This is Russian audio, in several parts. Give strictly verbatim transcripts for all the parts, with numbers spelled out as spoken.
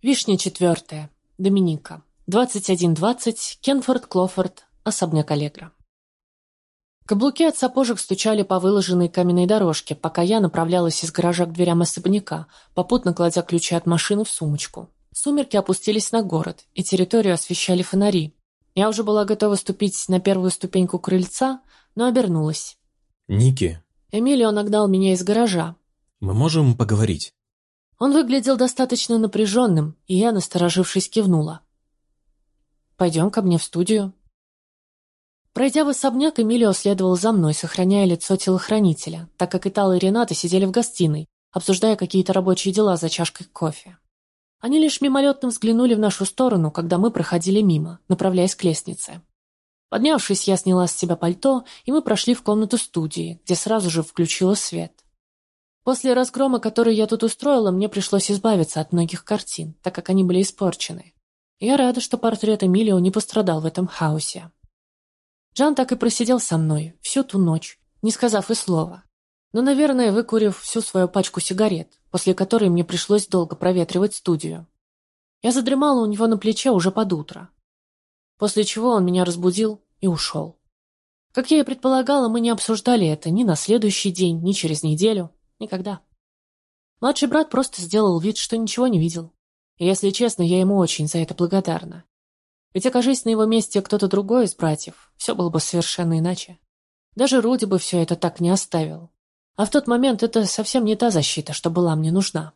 Вишня четвертая. Доминика. двадцать один двадцать. Кенфорд Клофорд. Особняк Аллегро. Каблуки от сапожек стучали по выложенной каменной дорожке, пока я направлялась из гаража к дверям особняка, попутно кладя ключи от машины в сумочку. Сумерки опустились на город, и территорию освещали фонари. Я уже была готова ступить на первую ступеньку крыльца, но обернулась. «Ники!» Эмилио нагнал меня из гаража. «Мы можем поговорить?» Он выглядел достаточно напряженным, и я, насторожившись, кивнула. «Пойдем ко мне в студию». Пройдя в особняк, Эмилио следовал за мной, сохраняя лицо телохранителя, так как Итало и Рената сидели в гостиной, обсуждая какие-то рабочие дела за чашкой кофе. Они лишь мимолетно взглянули в нашу сторону, когда мы проходили мимо, направляясь к лестнице. Поднявшись, я сняла с себя пальто, и мы прошли в комнату студии, где сразу же включила свет. После разгрома, который я тут устроила, мне пришлось избавиться от многих картин, так как они были испорчены. Я рада, что портрет Эмилио не пострадал в этом хаосе. Джан так и просидел со мной всю ту ночь, не сказав и слова. Но, наверное, выкурив всю свою пачку сигарет, после которой мне пришлось долго проветривать студию. Я задремала у него на плече уже под утро. После чего он меня разбудил и ушел. Как я и предполагала, мы не обсуждали это ни на следующий день, ни через неделю. Никогда. Младший брат просто сделал вид, что ничего не видел. И, если честно, я ему очень за это благодарна. Ведь, окажись на его месте кто-то другой из братьев, все было бы совершенно иначе. Даже Руди бы все это так не оставил. А в тот момент это совсем не та защита, что была мне нужна.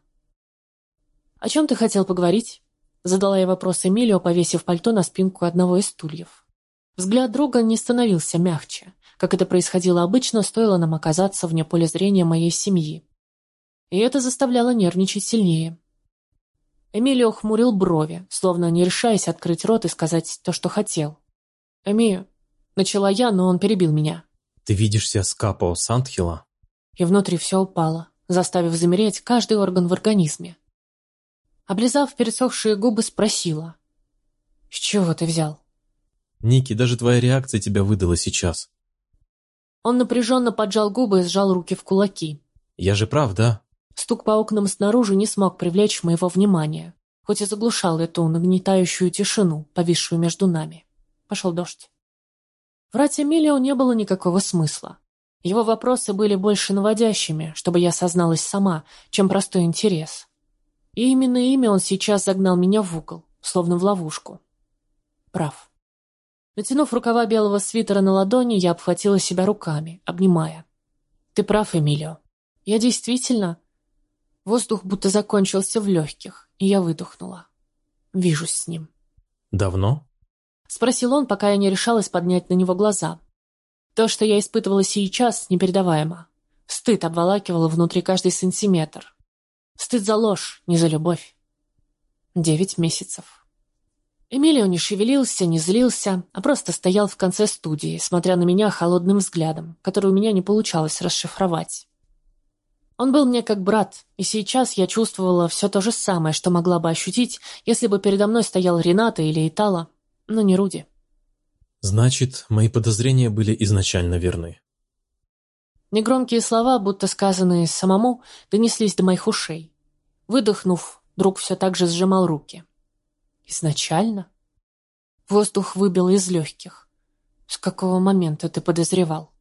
«О чем ты хотел поговорить?» Задала я вопрос Эмилио, повесив пальто на спинку одного из стульев. Взгляд друга не становился мягче, как это происходило обычно, стоило нам оказаться вне поля зрения моей семьи. И это заставляло нервничать сильнее. Эмилио хмурил брови, словно не решаясь открыть рот и сказать то, что хотел. «Эми...» — начала я, но он перебил меня. «Ты видишься с Капо Сантхила?» И внутри все упало, заставив замереть каждый орган в организме. Облизав пересохшие губы, спросила. «С чего ты взял?» «Ники, даже твоя реакция тебя выдала сейчас». Он напряженно поджал губы и сжал руки в кулаки. «Я же прав, да?» Стук по окнам снаружи не смог привлечь моего внимания, хоть и заглушал эту нагнетающую тишину, повисшую между нами. Пошел дождь. Врать Эмилио не было никакого смысла. Его вопросы были больше наводящими, чтобы я созналась сама, чем простой интерес. И именно ими он сейчас загнал меня в угол, словно в ловушку. Прав. Натянув рукава белого свитера на ладони, я обхватила себя руками, обнимая. «Ты прав, Эмилио. Я действительно...» Воздух будто закончился в легких, и я выдохнула. «Вижусь с ним». «Давно?» — спросил он, пока я не решалась поднять на него глаза. То, что я испытывала сейчас, непередаваемо. Стыд обволакивал внутри каждый сантиметр. Стыд за ложь, не за любовь. Девять месяцев. Эмилио не шевелился, не злился, а просто стоял в конце студии, смотря на меня холодным взглядом, который у меня не получалось расшифровать. Он был мне как брат, и сейчас я чувствовала все то же самое, что могла бы ощутить, если бы передо мной стоял Рената или Итало, но не Руди. «Значит, мои подозрения были изначально верны». Негромкие слова, будто сказанные самому, донеслись до моих ушей. Выдохнув, друг все так же сжимал руки. «Изначально?» Воздух выбил из легких. «С какого момента ты подозревал?»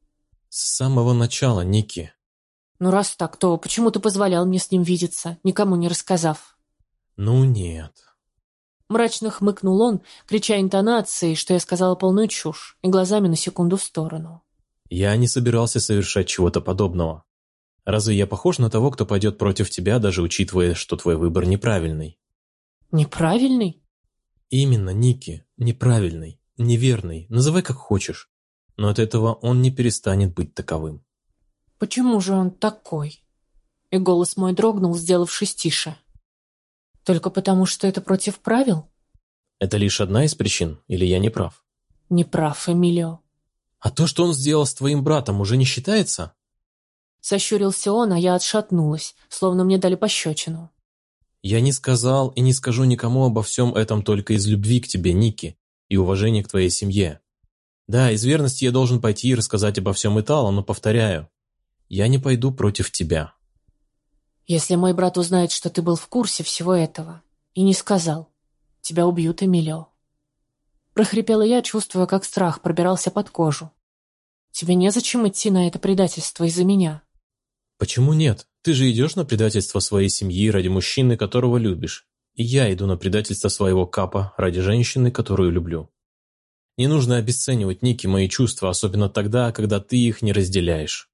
«С самого начала, Ники». «Ну раз так, то почему ты позволял мне с ним видеться, никому не рассказав?» «Ну нет». Мрачно хмыкнул он, крича интонацией, что я сказала полную чушь, и глазами на секунду в сторону. «Я не собирался совершать чего-то подобного. Разве я похож на того, кто пойдет против тебя, даже учитывая, что твой выбор неправильный?» «Неправильный?» «Именно, Ники, неправильный, неверный, называй как хочешь. Но от этого он не перестанет быть таковым». «Почему же он такой?» И голос мой дрогнул, сделавшись тише. «Только потому, что это против правил?» «Это лишь одна из причин, или я не прав?» «Не прав, Эмилио». «А то, что он сделал с твоим братом, уже не считается?» Сощурился он, а я отшатнулась, словно мне дали пощечину. «Я не сказал и не скажу никому обо всем этом только из любви к тебе, Ники, и уважения к твоей семье. Да, из верности я должен пойти и рассказать обо всем Итало, но повторяю, я не пойду против тебя». «Если мой брат узнает, что ты был в курсе всего этого, И не сказал: «Тебя убьют, Эмилио». Прохрипела я, чувствуя, как страх пробирался под кожу. «Тебе незачем идти на это предательство из-за меня». «Почему нет? Ты же идешь на предательство своей семьи ради мужчины, которого любишь. И я иду на предательство своего капа ради женщины, которую люблю. Не нужно обесценивать, Ники, мои чувства, особенно тогда, когда ты их не разделяешь».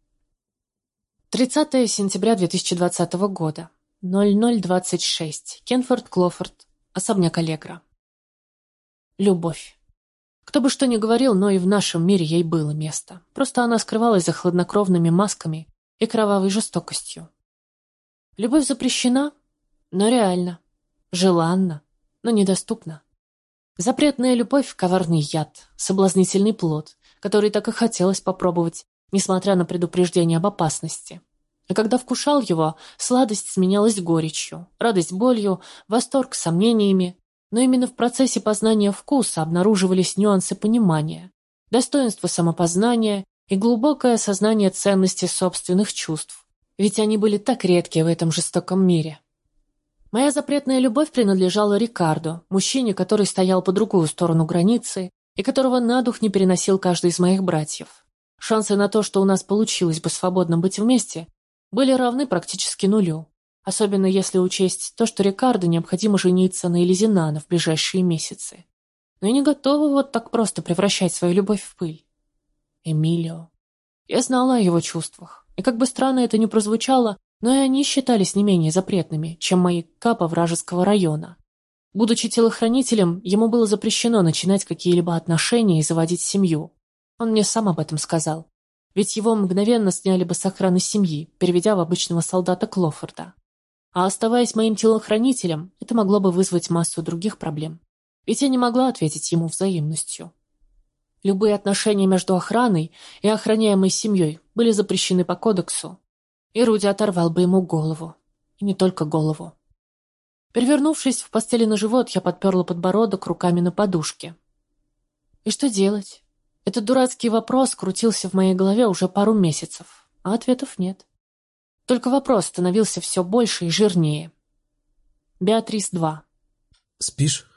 тридцатое сентября две тысячи двадцатого года. ноль ноль двадцать шесть. Кенфорд Клофорд. Особняк Аллегро. Любовь. Кто бы что ни говорил, но и в нашем мире ей было место. Просто она скрывалась за хладнокровными масками и кровавой жестокостью. Любовь запрещена, но реальна. Желанна, но недоступна. Запретная любовь — коварный яд, соблазнительный плод, который так и хотелось попробовать, несмотря на предупреждение об опасности. А когда вкушал его, сладость сменялась горечью, радость болью, восторг сомнениями. Но именно в процессе познания вкуса обнаруживались нюансы понимания, достоинство самопознания и глубокое осознание ценности собственных чувств. Ведь они были так редки в этом жестоком мире. Моя запретная любовь принадлежала Рикардо, мужчине, который стоял по другую сторону границы и которого на дух не переносил каждый из моих братьев. Шансы на то, что у нас получилось бы свободно быть вместе, были равны практически нулю. Особенно если учесть то, что Рикардо необходимо жениться на Элизинана в ближайшие месяцы. Но я не готова вот так просто превращать свою любовь в пыль. Эмилио. Я знала о его чувствах, и как бы странно это ни прозвучало, но и они считались не менее запретными, чем мои капа вражеского района. Будучи телохранителем, ему было запрещено начинать какие-либо отношения и заводить семью. Он мне сам об этом сказал. Ведь его мгновенно сняли бы с охраны семьи, переведя в обычного солдата Клофорда. А оставаясь моим телохранителем, это могло бы вызвать массу других проблем. Ведь я не могла ответить ему взаимностью. Любые отношения между охраной и охраняемой семьей были запрещены по кодексу, и Руди оторвал бы ему голову. И не только голову. Перевернувшись в постели на живот, я подперла подбородок руками на подушке. И что делать? Этот дурацкий вопрос крутился в моей голове уже пару месяцев, а ответов нет. Только вопрос становился все больше и жирнее. Беатрис два. «Спишь?»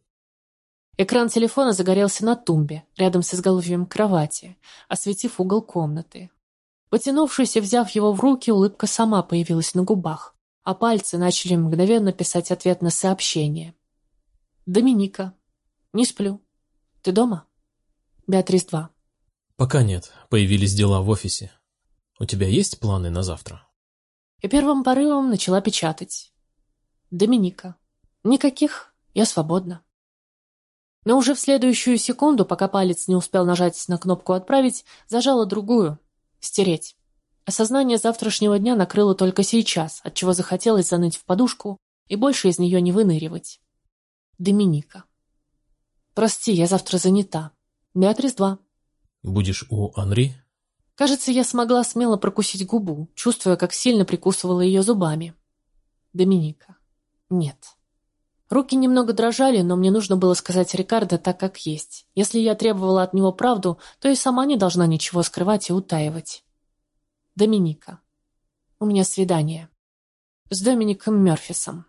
Экран телефона загорелся на тумбе, рядом с изголовьем кровати, осветив угол комнаты. Потянувшись и взяв его в руки, улыбка сама появилась на губах, а пальцы начали мгновенно писать ответ на сообщение. «Доминика. Не сплю. Ты дома?» Беатрис два. «Пока нет. Появились дела в офисе. У тебя есть планы на завтра?» И первым порывом начала печатать. «Доминика. Никаких. Я свободна». Но уже в следующую секунду, пока палец не успел нажать на кнопку «Отправить», зажала другую — «Стереть». Осознание завтрашнего дня накрыло только сейчас, отчего захотелось заныть в подушку и больше из нее не выныривать. Доминика. «Прости, я завтра занята. Беатрис два». «Будешь у Анри?» Кажется, я смогла смело прокусить губу, чувствуя, как сильно прикусывала ее зубами. Доминика. Нет. Руки немного дрожали, но мне нужно было сказать Рикардо так, как есть. Если я требовала от него правду, то и сама не должна ничего скрывать и утаивать. Доминика. У меня свидание. С Домиником Мёрфисом.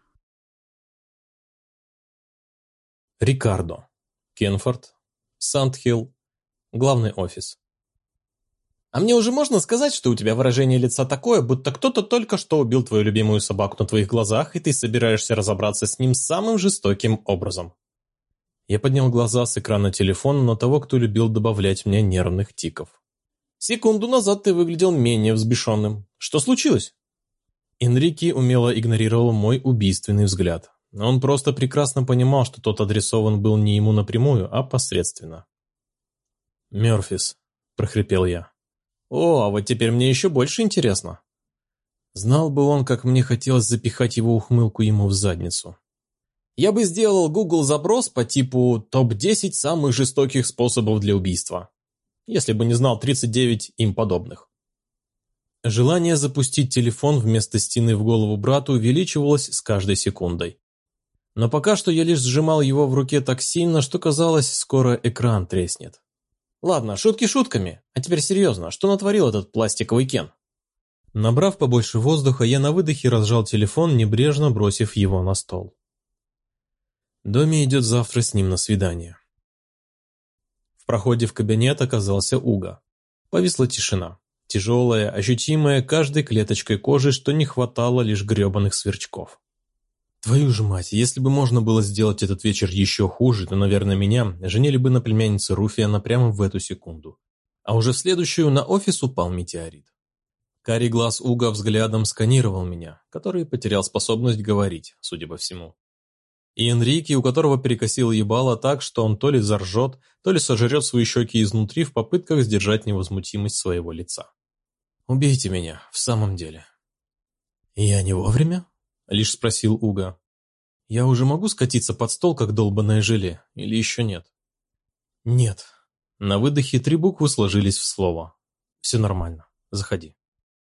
Рикардо. Кенфорд. Сандхилл. Главный офис. «А мне уже можно сказать, что у тебя выражение лица такое, будто кто-то только что убил твою любимую собаку на твоих глазах, и ты собираешься разобраться с ним самым жестоким образом?» Я поднял глаза с экрана телефона на того, кто любил добавлять мне нервных тиков. «Секунду назад ты выглядел менее взбешенным. Что случилось?» Энрике умело игнорировал мой убийственный взгляд. Он просто прекрасно понимал, что тот адресован был не ему напрямую, а посредственно. «Мёрфис», — прохрипел я. «О, а вот теперь мне еще больше интересно». Знал бы он, как мне хотелось запихать его ухмылку ему в задницу. Я бы сделал Google-запрос по типу «топ десять самых жестоких способов для убийства», если бы не знал тридцать девять им подобных. Желание запустить телефон вместо стены в голову брату увеличивалось с каждой секундой. Но пока что я лишь сжимал его в руке так сильно, что казалось, скоро экран треснет. Ладно, шутки шутками, а теперь серьезно, что натворил этот пластиковый Кен? Набрав побольше воздуха, я на выдохе разжал телефон, небрежно бросив его на стол. Доми идет завтра с ним на свидание. В проходе в кабинет оказался Уго. Повисла тишина. Тяжелая, ощутимая каждой клеточкой кожи, что не хватало лишь гребаных сверчков. Твою же мать, если бы можно было сделать этот вечер еще хуже, то, наверное, меня женили бы на племяннице Руфиана прямо в эту секунду. А уже в следующую на офис упал метеорит. Карий глаз Уго взглядом сканировал меня, который потерял способность говорить, судя по всему. И Энрике, у которого перекосило ебало так, что он то ли заржет, то ли сожрет свои щеки изнутри в попытках сдержать невозмутимость своего лица. «Убейте меня, в самом деле». «Я не вовремя?» — лишь спросил Уго. «Я уже могу скатиться под стол, как долбаное желе, или еще нет?» «Нет». На выдохе три буквы сложились в слово. «Все нормально. Заходи».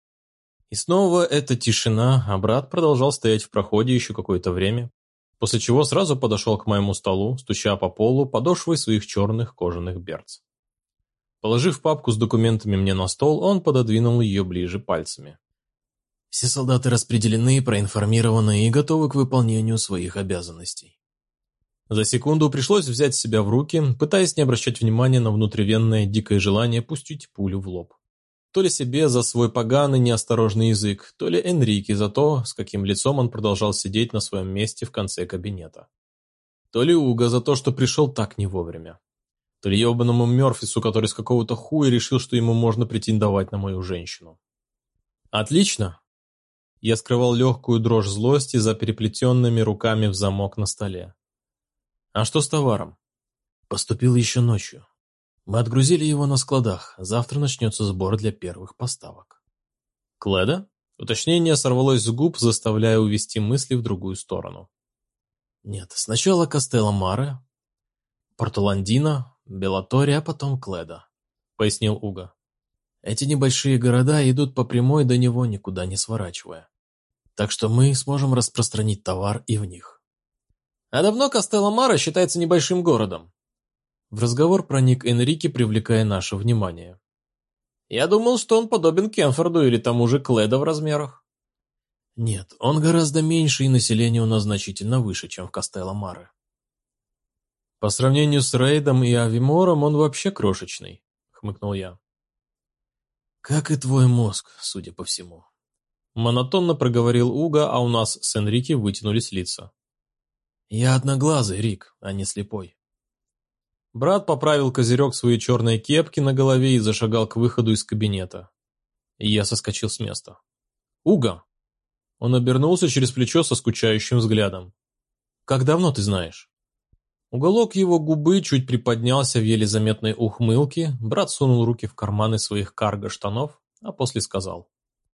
И снова эта тишина, а брат продолжал стоять в проходе еще какое-то время, после чего сразу подошел к моему столу, стуча по полу подошвой своих черных кожаных берц. Положив папку с документами мне на стол, он пододвинул ее ближе пальцами. «Все солдаты распределены, проинформированы и готовы к выполнению своих обязанностей». За секунду пришлось взять себя в руки, пытаясь не обращать внимания на внутривенное дикое желание пустить пулю в лоб. То ли себе за свой поганый неосторожный язык, то ли Энрике за то, с каким лицом он продолжал сидеть на своем месте в конце кабинета. То ли Уго за то, что пришел так не вовремя. То ли ебаному Мёрфису, который с какого-то хуя решил, что ему можно претендовать на мою женщину. «Отлично!» Я скрывал легкую дрожь злости за переплетенными руками в замок на столе. «А что с товаром?» «Поступил еще ночью. Мы отгрузили его на складах. Завтра начнется сбор для первых поставок». «Кледа?» Уточнение сорвалось с губ, заставляя увести мысли в другую сторону. «Нет, сначала Кастелло-Маре, Портоландино, Беллатория, а потом Кледа», — пояснил Уго. «Эти небольшие города идут по прямой до него, никуда не сворачивая. Так что мы сможем распространить товар и в них». «А давно Кастелло-Маре считается небольшим городом?» В разговор проник Энрике, привлекая наше внимание. «Я думал, что он подобен Кенфорду или тому же Кледа в размерах». «Нет, он гораздо меньше, и население у нас значительно выше, чем в Кастелло-Маре». «По сравнению с Рейдом и Авимором он вообще крошечный», — хмыкнул я. «Как и твой мозг, судя по всему». Монотонно проговорил Уго, а у нас с Энрике вытянулись лица. «Я одноглазый, Рик, а не слепой». Брат поправил козырек своей черной кепки на голове и зашагал к выходу из кабинета. И я соскочил с места. «Уго!» Он обернулся через плечо со скучающим взглядом. «Как давно ты знаешь?» Уголок его губы чуть приподнялся в еле заметной ухмылке, брат сунул руки в карманы своих карго-штанов, а после сказал.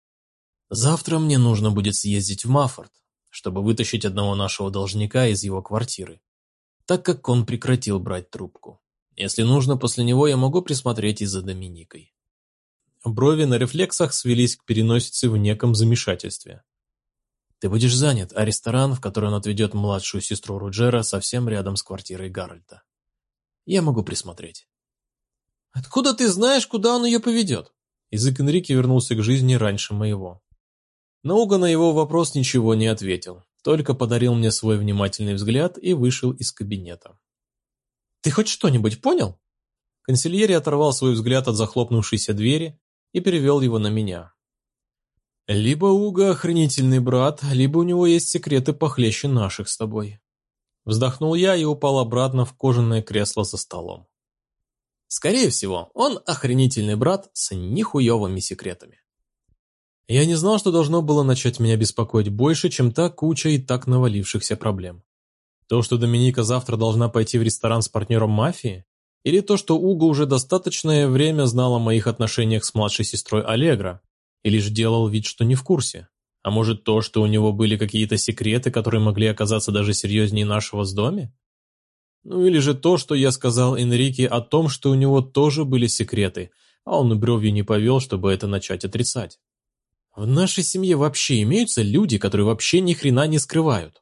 «Завтра мне нужно будет съездить в Маффорд, чтобы вытащить одного нашего должника из его квартиры, так как он прекратил брать трубку. Если нужно, после него я могу присмотреть и за Доминикой». Брови на рефлексах свелись к переносице в неком замешательстве. «Ты будешь занят, а ресторан, в который он отведет младшую сестру Руджера, совсем рядом с квартирой Гарольда. Я могу присмотреть». «Откуда ты знаешь, куда он ее поведет?» Язык Энрике вернулся к жизни раньше моего. Но Уго на его вопрос ничего не ответил, только подарил мне свой внимательный взгляд и вышел из кабинета. «Ты хоть что-нибудь понял?» Консильери оторвал свой взгляд от захлопнувшейся двери и перевел его на меня. «Либо Уго охренительный брат, либо у него есть секреты похлеще наших с тобой». Вздохнул я и упал обратно в кожаное кресло за столом. Скорее всего, он охренительный брат с нихуевыми секретами. Я не знал, что должно было начать меня беспокоить больше, чем та куча и так навалившихся проблем. То, что Доминика завтра должна пойти в ресторан с партнером мафии? Или то, что Уго уже достаточное время знал о моих отношениях с младшей сестрой Аллегро, и лишь делал вид, что не в курсе? А может то, что у него были какие-то секреты, которые могли оказаться даже серьезнее нашего с Доми? Ну или же то, что я сказал Энрике о том, что у него тоже были секреты, а он и бровью не повел, чтобы это начать отрицать. В нашей семье вообще имеются люди, которые вообще ни хрена не скрывают.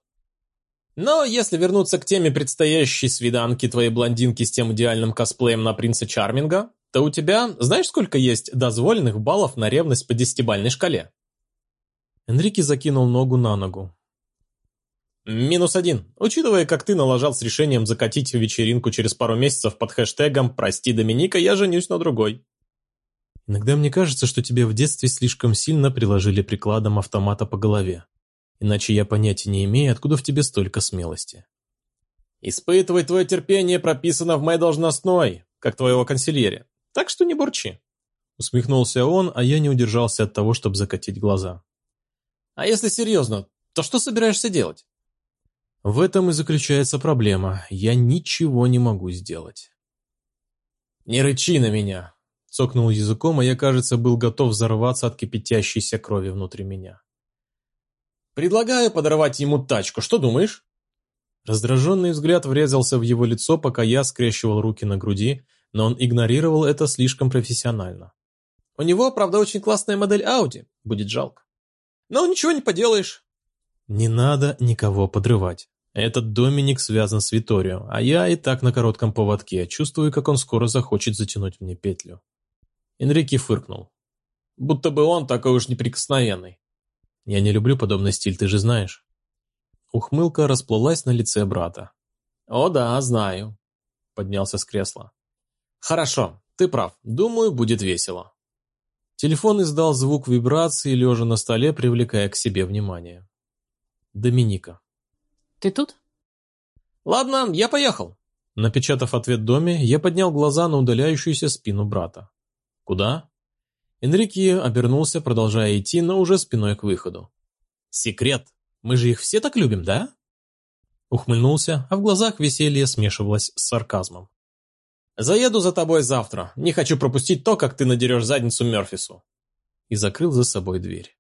Но если вернуться к теме предстоящей свиданки твоей блондинки с тем идеальным косплеем на принца Чарминга, то у тебя, знаешь, сколько есть дозволенных баллов на ревность по десятибалльной шкале? Энрике закинул ногу на ногу. Минус один. Учитывая, как ты налажал с решением закатить вечеринку через пару месяцев под хэштегом «Прости, Доминика, я женюсь на другой». Иногда мне кажется, что тебе в детстве слишком сильно приложили прикладом автомата по голове. Иначе я понятия не имею, откуда в тебе столько смелости. Испытывать твое терпение прописано в моей должностной, как твоего консильере. Так что не бурчи. Усмехнулся он, а я не удержался от того, чтобы закатить глаза. А если серьезно, то что собираешься делать? В этом и заключается проблема. Я ничего не могу сделать. Не рычи на меня. Цокнул языком, а я, кажется, был готов взорваться от кипятящейся крови внутри меня. Предлагаю подорвать ему тачку, что думаешь? Раздраженный взгляд врезался в его лицо, пока я скрещивал руки на груди, но он игнорировал это слишком профессионально. У него, правда, очень классная модель Audi, будет жалко. Но ничего не поделаешь. Не надо никого подрывать. Этот Доминик связан с Виторио, а я и так на коротком поводке, чувствую, как он скоро захочет затянуть мне петлю. Энрике фыркнул. Будто бы он такой уж неприкосновенный. Я не люблю подобный стиль, ты же знаешь. Ухмылка расплылась на лице брата. «О да, знаю», — поднялся с кресла. «Хорошо, ты прав, думаю, будет весело». Телефон издал звук вибрации, лежа на столе, привлекая к себе внимание. Доминика. «Ты тут?» «Ладно, я поехал». Напечатав ответ Доме, я поднял глаза на удаляющуюся спину брата. «Куда?» Энрике обернулся, продолжая идти, но уже спиной к выходу. «Секрет! Мы же их все так любим, да?» Ухмыльнулся, а в глазах веселье смешивалось с сарказмом. «Заеду за тобой завтра. Не хочу пропустить то, как ты надерешь задницу Мёрфису». И закрыл за собой дверь.